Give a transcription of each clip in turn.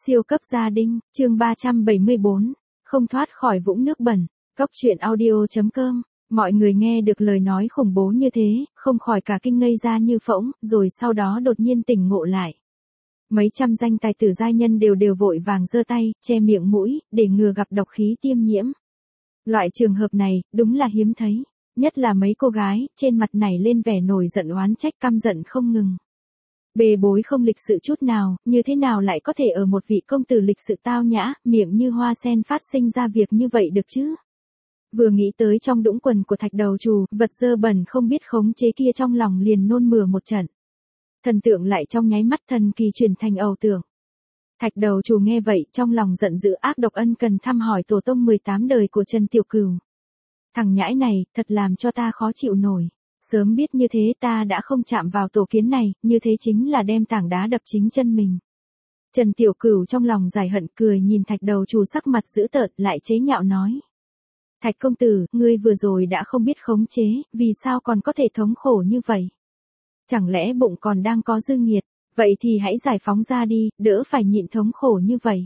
Siêu cấp gia đình, chương 374, không thoát khỏi vũng nước bẩn. Cóc truyện audio.com. Mọi người nghe được lời nói khủng bố như thế, không khỏi cả kinh ngây ra như phỗng, rồi sau đó đột nhiên tỉnh ngộ lại. Mấy trăm danh tài tử giai nhân đều vội vàng giơ tay, che miệng mũi, để ngừa gặp độc khí tiêm nhiễm. Loại trường hợp này, đúng là hiếm thấy. Nhất là mấy cô gái, trên mặt nảy lên vẻ nổi giận oán trách căm giận không ngừng. Bề bối không lịch sự chút nào, như thế nào lại có thể ở một vị công tử lịch sự tao nhã, miệng như hoa sen phát sinh ra việc như vậy được chứ? Vừa nghĩ tới trong đũng quần của thạch đầu trù, vật dơ bẩn không biết khống chế kia trong lòng liền nôn mửa một trận. Thần tượng lại trong nháy mắt thần kỳ chuyển thành ảo tưởng. Thạch đầu trù nghe vậy trong lòng giận dữ ác độc ân cần thăm hỏi tổ tông 18 đời của Trần Tiểu Cửu. Thằng nhãi này, thật làm cho ta khó chịu nổi. Sớm biết như thế ta đã không chạm vào tổ kiến này, như thế chính là đem tảng đá đập chính chân mình. Trần Tiểu Cửu trong lòng giải hận cười nhìn thạch đầu trù sắc mặt dữ tợn lại chế nhạo nói. Thạch công tử, ngươi vừa rồi đã không biết khống chế, vì sao còn có thể thống khổ như vậy? Chẳng lẽ bụng còn đang có dư nghiệt, vậy thì hãy giải phóng ra đi, đỡ phải nhịn thống khổ như vậy.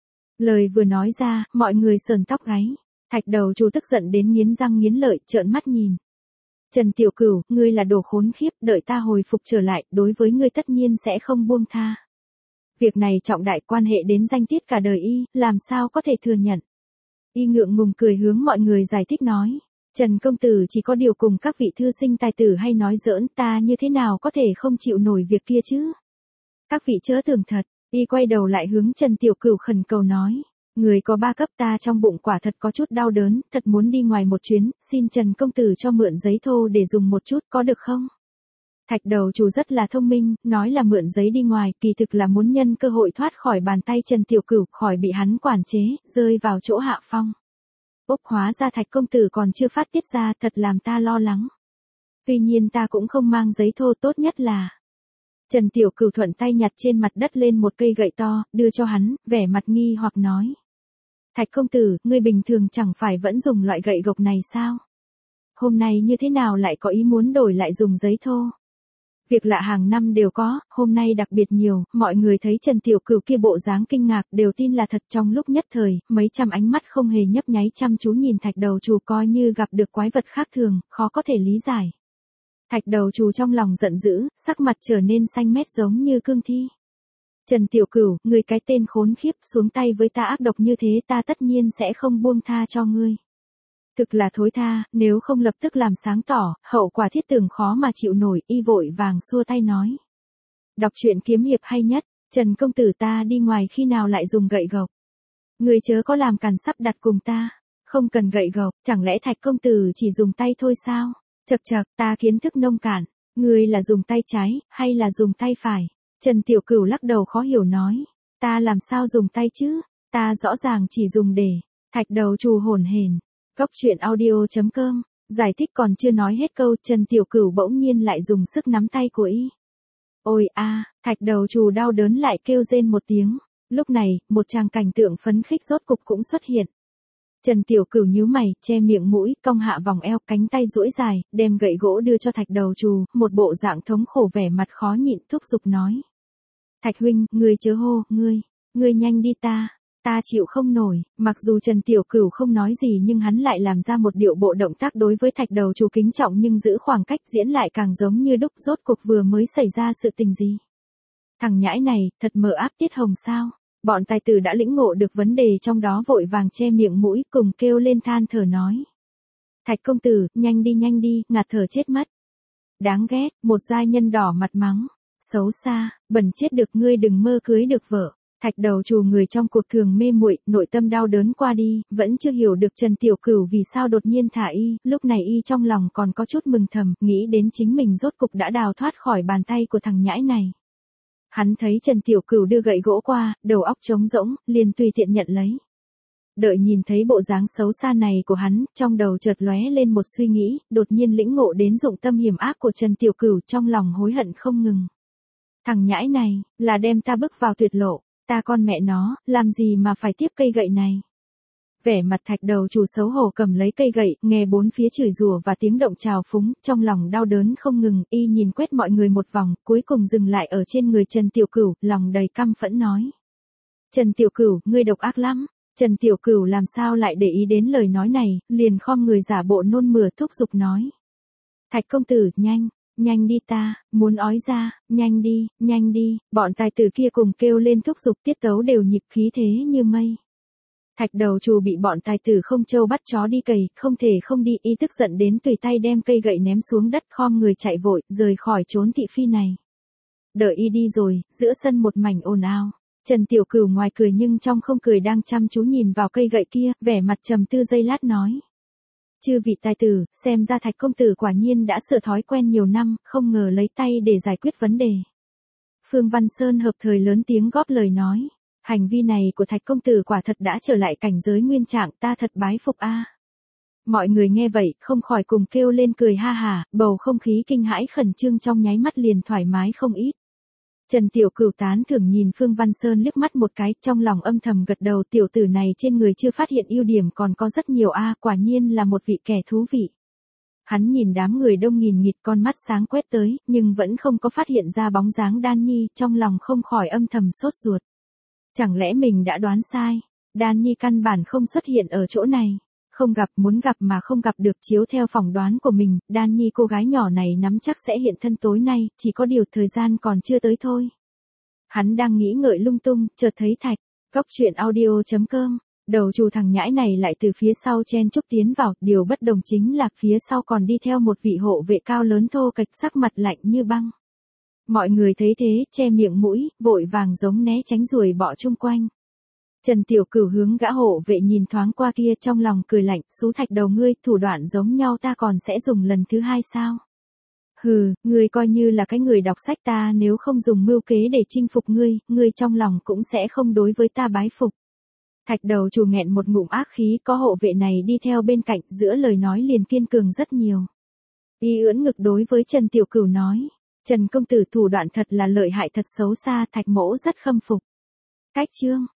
Lời vừa nói ra, mọi người sờn tóc gáy. Thạch đầu trù tức giận đến nghiến răng nghiến lợi, trợn mắt nhìn. Trần Tiểu Cửu, ngươi là đồ khốn khiếp, đợi ta hồi phục trở lại, đối với ngươi tất nhiên sẽ không buông tha. Việc này trọng đại quan hệ đến danh tiết cả đời y, làm sao có thể thừa nhận. Y ngượng ngùng cười hướng mọi người giải thích nói. Trần công tử chỉ có điều cùng các vị thư sinh tài tử hay nói giỡn, ta như thế nào có thể không chịu nổi việc kia chứ. Các vị chớ tưởng thật, y quay đầu lại hướng Trần Tiểu Cửu khẩn cầu nói. Người có 3 cấp ta trong bụng quả thật có chút đau đớn, thật muốn đi ngoài một chuyến, xin Trần công tử cho mượn giấy thô để dùng một chút có được không? Thạch đầu trù rất là thông minh, nói là mượn giấy đi ngoài, kỳ thực là muốn nhân cơ hội thoát khỏi bàn tay Trần Tiểu Cửu, khỏi bị hắn quản chế, rơi vào chỗ hạ phong. Ốc hóa ra thạch công tử còn chưa phát tiết ra, thật làm ta lo lắng. Tuy nhiên ta cũng không mang giấy thô, tốt nhất là... Trần Tiểu Cửu thuận tay nhặt trên mặt đất lên một cây gậy to, đưa cho hắn, vẻ mặt nghi hoặc nói. Thạch công tử, ngươi bình thường chẳng phải vẫn dùng loại gậy gộc này sao? Hôm nay như thế nào lại có ý muốn đổi lại dùng giấy thô? Việc lạ hàng năm đều có, hôm nay đặc biệt nhiều, mọi người thấy Trần Tiểu Cửu kia bộ dáng kinh ngạc đều tin là thật. Trong lúc nhất thời, mấy trăm ánh mắt không hề nhấp nháy chăm chú nhìn thạch đầu trù coi như gặp được quái vật khác thường, khó có thể lý giải. Thạch đầu trù trong lòng giận dữ, sắc mặt trở nên xanh mét giống như cương thi. Trần Tiểu Cửu, ngươi cái tên khốn khiếp, xuống tay với ta ác độc như thế ta tất nhiên sẽ không buông tha cho ngươi. Thực là thối tha, nếu không lập tức làm sáng tỏ, hậu quả thiết tưởng khó mà chịu nổi, y vội vàng xua tay nói. Đọc truyện kiếm hiệp hay nhất, Trần công tử ta đi ngoài khi nào lại dùng gậy gộc. Ngươi chớ có làm càn sắp đặt cùng ta, không cần gậy gộc, chẳng lẽ thạch công tử chỉ dùng tay thôi sao? Chậc chậc, ta kiến thức nông cạn, ngươi là dùng tay trái, hay là dùng tay phải? Trần Tiểu Cửu lắc đầu khó hiểu nói, ta làm sao dùng tay chứ, ta rõ ràng chỉ dùng để, thạch đầu trù hổn hển. Cóc truyện audio.com, giải thích còn chưa nói hết câu, Trần Tiểu Cửu bỗng nhiên lại dùng sức nắm tay của y. Ôi a, thạch đầu trù đau đớn lại kêu rên một tiếng, lúc này, một tràng cảnh tượng phấn khích rốt cục cũng xuất hiện. Trần Tiểu Cửu nhíu mày, che miệng mũi, cong hạ vòng eo, cánh tay duỗi dài, đem gậy gỗ đưa cho thạch đầu trù, một bộ dạng thống khổ vẻ mặt khó nhịn thúc giục nói. Thạch huynh, ngươi chớ hô, ngươi nhanh đi ta chịu không nổi. Mặc dù Trần Tiểu Cửu không nói gì nhưng hắn lại làm ra một điệu bộ động tác đối với thạch đầu trù kính trọng nhưng giữ khoảng cách diễn lại càng giống như đúc rốt cuộc vừa mới xảy ra sự tình gì. Thằng nhãi này, thật mờ áp tiết hồng sao? Bọn tài tử đã lĩnh ngộ được vấn đề trong đó vội vàng che miệng mũi cùng kêu lên than thở nói. Thạch công tử, nhanh đi, ngạt thở chết mất. Đáng ghét, một giai nhân đỏ mặt mắng. Xấu xa, bẩn chết được ngươi đừng mơ cưới được vợ. Thạch đầu trù người trong cuộc thường mê muội, nội tâm đau đớn qua đi, vẫn chưa hiểu được Trần Tiểu Cửu vì sao đột nhiên thả y, lúc này y trong lòng còn có chút mừng thầm, nghĩ đến chính mình rốt cục đã đào thoát khỏi bàn tay của thằng nhãi này. Hắn thấy Trần Tiểu Cửu đưa gậy gỗ qua, đầu óc trống rỗng, liền tùy tiện nhận lấy. Đợi nhìn thấy bộ dáng xấu xa này của hắn, trong đầu chợt lóe lên một suy nghĩ, đột nhiên lĩnh ngộ đến dụng tâm hiểm ác của Trần Tiểu Cửu, trong lòng hối hận không ngừng. Thằng nhãi này, là đem ta bước vào tuyệt lộ, ta con mẹ nó, làm gì mà phải tiếp cây gậy này. Vẻ mặt thạch đầu trù xấu hổ cầm lấy cây gậy, nghe bốn phía chửi rủa và tiếng động trào phúng, trong lòng đau đớn không ngừng, y nhìn quét mọi người một vòng, cuối cùng dừng lại ở trên người Trần Tiểu Cửu, lòng đầy căm phẫn nói. Trần Tiểu Cửu, ngươi độc ác lắm. Trần Tiểu Cửu làm sao lại để ý đến lời nói này, liền khom người giả bộ nôn mửa thúc giục nói. Thạch công tử, nhanh, nhanh đi ta, muốn ói ra, nhanh đi, bọn tài tử kia cùng kêu lên thúc giục tiết tấu đều nhịp khí thế như mây. Thạch đầu trù bị bọn tài tử không trâu bắt chó đi cày, không thể không đi, ý tức giận đến tùy tay đem cây gậy ném xuống đất khom người chạy vội, rời khỏi chốn thị phi này. Đợi y đi rồi, giữa sân một mảnh ồn ào. Trần Tiểu Cửu ngoài cười nhưng trong không cười đang chăm chú nhìn vào cây gậy kia, vẻ mặt trầm tư giây lát nói. Chư vị tài tử, xem ra Thạch công tử quả nhiên đã sửa thói quen nhiều năm, không ngờ lấy tay để giải quyết vấn đề. Phương Văn Sơn hợp thời lớn tiếng góp lời nói. Hành vi này của Thạch công tử quả thật đã trở lại cảnh giới nguyên trạng, ta thật bái phục a. Mọi người nghe vậy, không khỏi cùng kêu lên cười ha hả, bầu không khí kinh hãi khẩn trương trong nháy mắt liền thoải mái không ít. Trần Tiểu Cửu tán thưởng nhìn Phương Văn Sơn liếc mắt một cái, trong lòng âm thầm gật đầu, tiểu tử này trên người chưa phát hiện ưu điểm còn có rất nhiều a, quả nhiên là một vị kẻ thú vị. Hắn nhìn đám người đông nghìn nghịt, con mắt sáng quét tới, nhưng vẫn không có phát hiện ra bóng dáng Đan Nhi, trong lòng không khỏi âm thầm sốt ruột. Chẳng lẽ mình đã đoán sai? Đan Nhi căn bản không xuất hiện ở chỗ này. Không gặp, muốn gặp mà không gặp được, chiếu theo phỏng đoán của mình, Đan Nhi cô gái nhỏ này nắm chắc sẽ hiện thân tối nay, chỉ có điều thời gian còn chưa tới thôi. Hắn đang nghĩ ngợi lung tung, chợt thấy Thạch, góc truyện audio.com, đầu trù thằng nhãi này lại từ phía sau chen chúc tiến vào, điều bất đồng chính là phía sau còn đi theo một vị hộ vệ cao lớn thô kệch, sắc mặt lạnh như băng. Mọi người thấy thế, che miệng mũi, vội vàng giống né tránh ruồi bọ chung quanh. Trần Tiểu Cửu hướng gã hộ vệ nhìn thoáng qua kia, trong lòng cười lạnh, xú Thạch đầu ngươi, thủ đoạn giống nhau ta còn sẽ dùng lần thứ hai sao? Hừ, ngươi coi như là cái người đọc sách, ta nếu không dùng mưu kế để chinh phục ngươi trong lòng cũng sẽ không đối với ta bái phục. Thạch đầu trù nghẹn một ngụm ác khí, có hộ vệ này đi theo bên cạnh, giữa lời nói liền kiên cường rất nhiều. Y ưỡn ngực đối với Trần Tiểu Cửu nói, Trần công tử thủ đoạn thật là lợi hại, thật xấu xa, Thạch mỗ rất khâm phục. Cách chương